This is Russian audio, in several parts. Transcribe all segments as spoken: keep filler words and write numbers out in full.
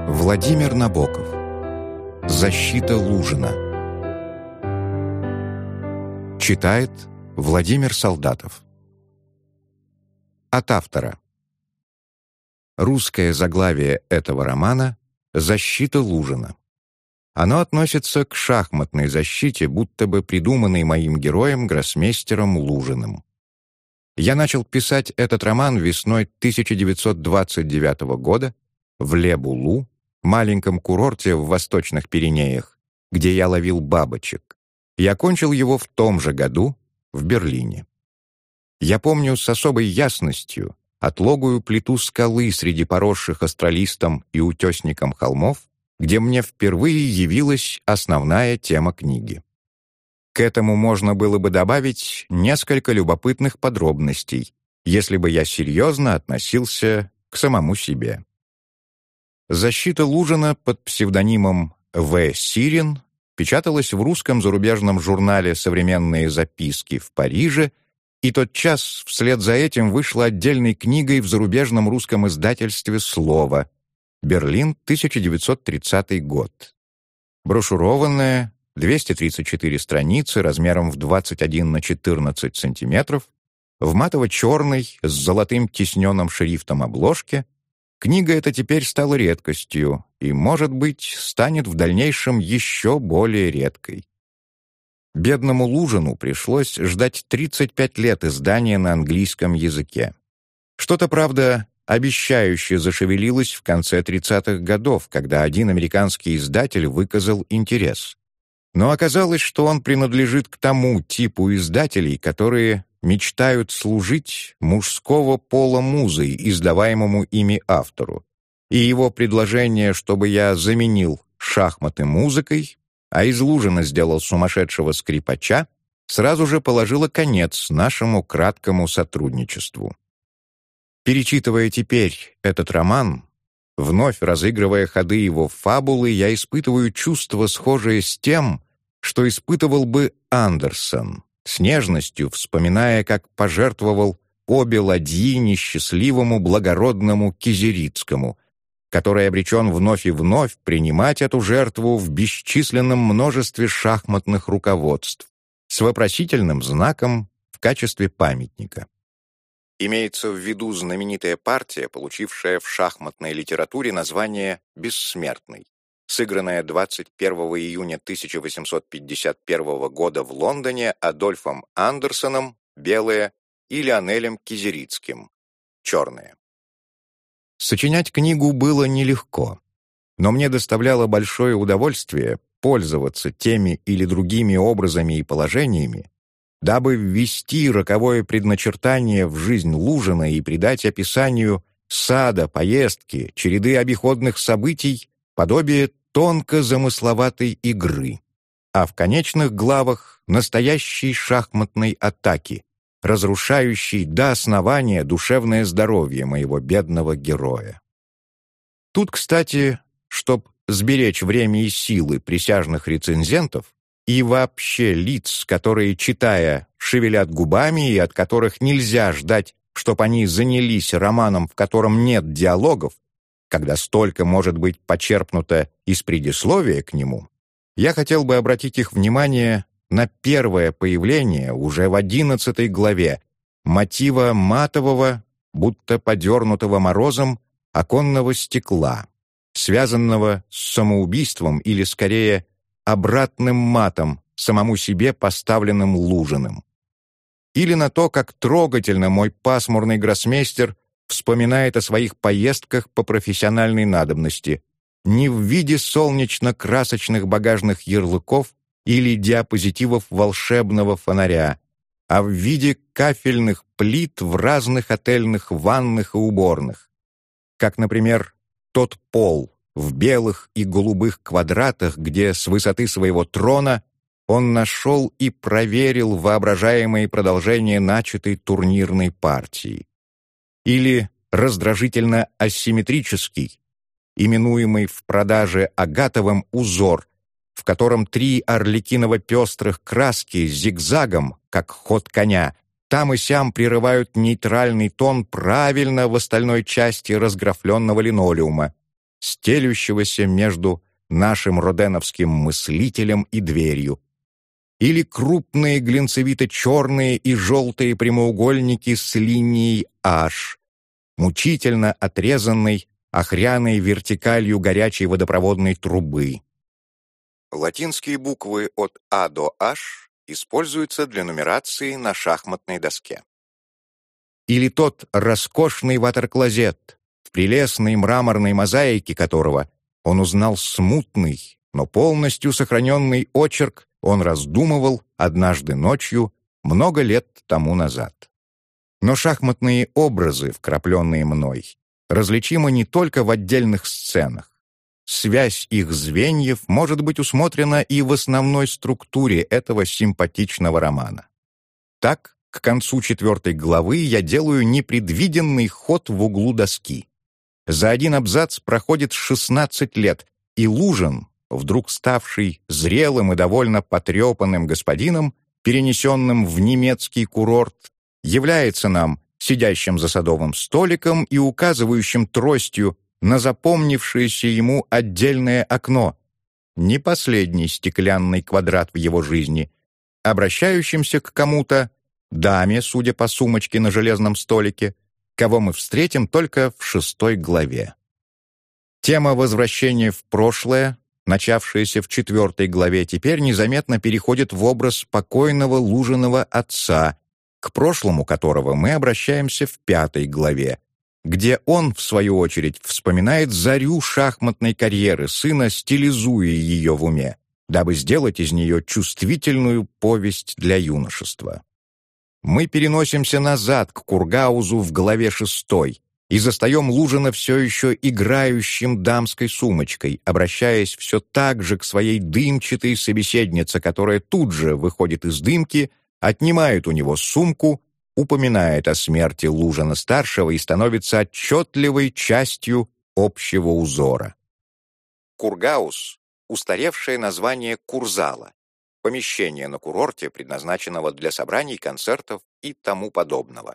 Владимир Набоков. Защита Лужина. Читает Владимир Солдатов. От автора. Русское заглавие этого романа «Защита Лужина». Оно относится к шахматной защите, будто бы придуманной моим героем, гроссмейстером Лужиным. Я начал писать этот роман весной тысяча девятьсот двадцать девятого года в Ле-Булу, маленьком курорте в Восточных Пиренеях, где я ловил бабочек, и окончил его в том же году в Берлине. Я помню с особой ясностью отлогую плиту скалы среди поросших астролистом и утесником холмов, где мне впервые явилась основная тема книги. К этому можно было бы добавить несколько любопытных подробностей, если бы я серьезно относился к самому себе. «Защита Лужина» под псевдонимом В. Сирин печаталась в русском зарубежном журнале «Современные записки» в Париже, и тотчас вслед за этим вышла отдельной книгой в зарубежном русском издательстве «Слово», Берлин, тысяча девятьсот тридцатый год. Брошюрованная, двести тридцать четыре страницы размером в двадцать один на четырнадцать сантиметров, в матово-черной с золотым тисненным шрифтом обложке, книга эта теперь стала редкостью и, может быть, станет в дальнейшем еще более редкой. Бедному Лужину пришлось ждать тридцать пять лет издания на английском языке. Что-то, правда, обещающе зашевелилось в конце тридцатых годов, когда один американский издатель выказал интерес. Но оказалось, что он принадлежит к тому типу издателей, которые мечтают служить мужского пола музой, издаваемому ими автору. И его предложение, чтобы я заменил шахматы музыкой, а из Лужина сделал сумасшедшего скрипача, сразу же положило конец нашему краткому сотрудничеству. Перечитывая теперь этот роман, вновь разыгрывая ходы его фабулы, я испытываю чувство, схожее с тем, что испытывал бы Андерсон, с нежностью вспоминая, как пожертвовал обе ладьи несчастливому благородному Кизерицкому, который обречен вновь и вновь принимать эту жертву в бесчисленном множестве шахматных руководств с вопросительным знаком в качестве памятника. Имеется в виду знаменитая партия, получившая в шахматной литературе название «Бессмертный», сыгранная двадцать первого июня тысяча восемьсот пятьдесят первого года в Лондоне Адольфом Андерсоном, белое, и Лионелем Кизерицким, черное. Сочинять книгу было нелегко, но мне доставляло большое удовольствие пользоваться теми или другими образами и положениями, дабы ввести роковое предначертание в жизнь Лужина и придать описанию сада, поездки, череды обиходных событий подобие тонко замысловатой игры, а в конечных главах настоящей шахматной атаки, разрушающей до основания душевное здоровье моего бедного героя. Тут, кстати, чтоб сберечь время и силы присяжных рецензентов и вообще лиц, которые, читая, шевелят губами и от которых нельзя ждать, чтоб они занялись романом, в котором нет диалогов, когда столько может быть почерпнуто из предисловия к нему, я хотел бы обратить их внимание на первое появление уже в одиннадцатой главе мотива матового, будто подернутого морозом, оконного стекла, связанного с самоубийством или, скорее, обратным матом, самому себе поставленным Лужиным. Или на то, как трогательно мой пасмурный гроссмейстер вспоминает о своих поездках по профессиональной надобности, не в виде солнечно-красочных багажных ярлыков или диапозитивов волшебного фонаря, а в виде кафельных плит в разных отельных ванных и уборных. Как, например, тот пол в белых и голубых квадратах, где с высоты своего трона он нашел и проверил воображаемые продолжения начатой турнирной партии. Или раздражительно асимметрический, именуемый в продаже агатовым узор, в котором три орликиново-пестрых краски зигзагом, как ход коня, там и сям прерывают нейтральный тон правильно в остальной части разграфленного линолеума, стелющегося между нашим роденовским мыслителем и дверью, или крупные глинцевито-черные и желтые прямоугольники с линией H, мучительно отрезанной охряной вертикалью горячей водопроводной трубы. Латинские буквы от А до H используются для нумерации на шахматной доске. Или тот роскошный ватерклозет, в прелестной мраморной мозаике которого он узнал смутный, но полностью сохраненный очерк, он раздумывал однажды ночью много лет тому назад. Но шахматные образы, вкрапленные мной, различимы не только в отдельных сценах. Связь их звеньев может быть усмотрена и в основной структуре этого симпатичного романа. Так, к концу четвертой главы я делаю непредвиденный ход в углу доски. За один абзац проходит шестнадцать лет, и Лужин, вдруг ставший зрелым и довольно потрепанным господином, перенесенным в немецкий курорт, является нам, сидящим за садовым столиком и указывающим тростью на запомнившееся ему отдельное окно, не последний стеклянный квадрат в его жизни, обращающимся к кому-то, даме, судя по сумочке на железном столике, кого мы встретим только в шестой главе. Тема возвращения в прошлое, начавшаяся в четвертой главе, теперь незаметно переходит в образ покойного Лужиного отца, к прошлому которого мы обращаемся в пятой главе, где он, в свою очередь, вспоминает зарю шахматной карьеры сына, стилизуя ее в уме, дабы сделать из нее чувствительную повесть для юношества. Мы переносимся назад к Кургаузу в главе шестой и застаем Лужина все еще играющим дамской сумочкой, обращаясь все так же к своей дымчатой собеседнице, которая тут же выходит из дымки, отнимает у него сумку, упоминает о смерти Лужина-старшего и становится отчетливой частью общего узора. Кургауз — устаревшее название курзала, помещение на курорте, предназначенного для собраний, концертов и тому подобного.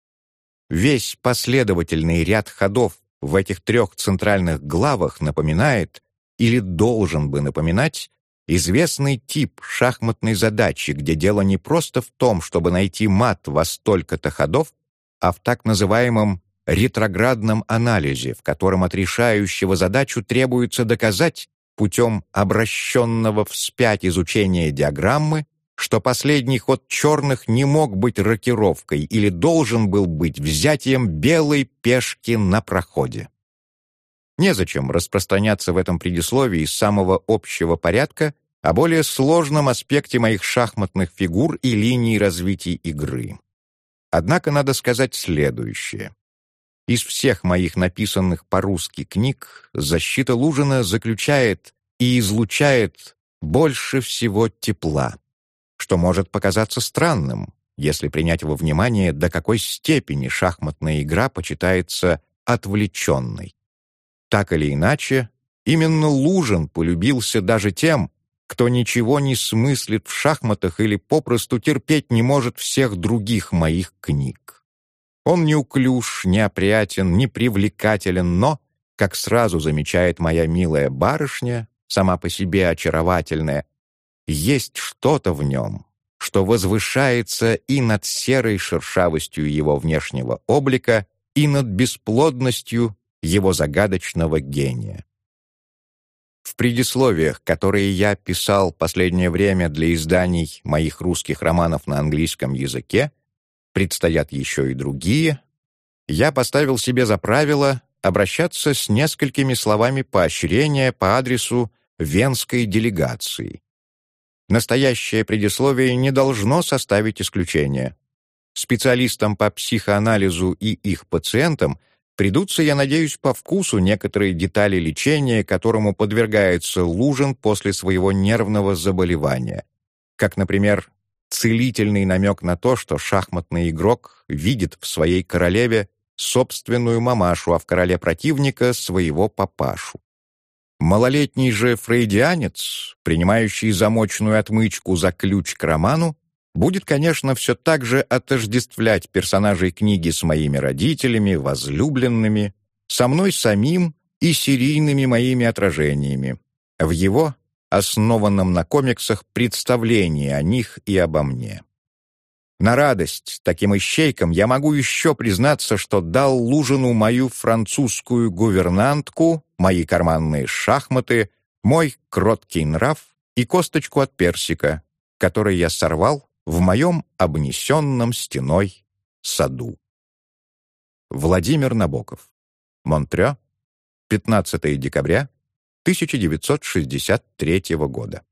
Весь последовательный ряд ходов в этих трех центральных главах напоминает, или должен бы напоминать, известный тип шахматной задачи, где дело не просто в том, чтобы найти мат во столько-то ходов, а в так называемом ретроградном анализе, в котором от решающего задачу требуется доказать путем обращенного вспять изучения диаграммы, что последний ход черных не мог быть рокировкой или должен был быть взятием белой пешки на проходе. Незачем распространяться в этом предисловии из самого общего порядка о более сложном аспекте моих шахматных фигур и линий развития игры. Однако надо сказать следующее. Из всех моих написанных по-русски книг «Защита Лужина» заключает и излучает больше всего тепла, что может показаться странным, если принять во внимание, до какой степени шахматная игра почитается отвлеченной. Так или иначе, именно Лужин полюбился даже тем, кто ничего не смыслит в шахматах или попросту терпеть не может всех других моих книг. Он неуклюж, неопрятен, непривлекателен, но, как сразу замечает моя милая барышня, сама по себе очаровательная, есть что-то в нем, что возвышается и над серой шершавостью его внешнего облика, и над бесплодностью его загадочного гения. В предисловиях, которые я писал последнее время для изданий моих русских романов на английском языке, предстоят еще и другие, я поставил себе за правило обращаться с несколькими словами поощрения по адресу венской делегации. Настоящее предисловие не должно составить исключение. Специалистам по психоанализу и их пациентам придутся, я надеюсь, по вкусу некоторые детали лечения, которому подвергается Лужин после своего нервного заболевания, как, например, целительный намек на то, что шахматный игрок видит в своей королеве собственную мамашу, а в короле противника — своего папашу. Малолетний же фрейдианец, принимающий замочную отмычку за ключ к роману, будет, конечно, все так же отождествлять персонажей книги с моими родителями, возлюбленными, со мной самим и серийными моими отражениями, в его, основанном на комиксах, представлении о них и обо мне. На радость таким ищейкам я могу еще признаться, что дал Лужину мою французскую гувернантку, мои карманные шахматы, мой кроткий нрав и косточку от персика, который я сорвал в моем обнесенном стеной саду. Владимир Набоков. Монтрё, пятнадцатое декабря тысяча девятьсот шестьдесят третьего года.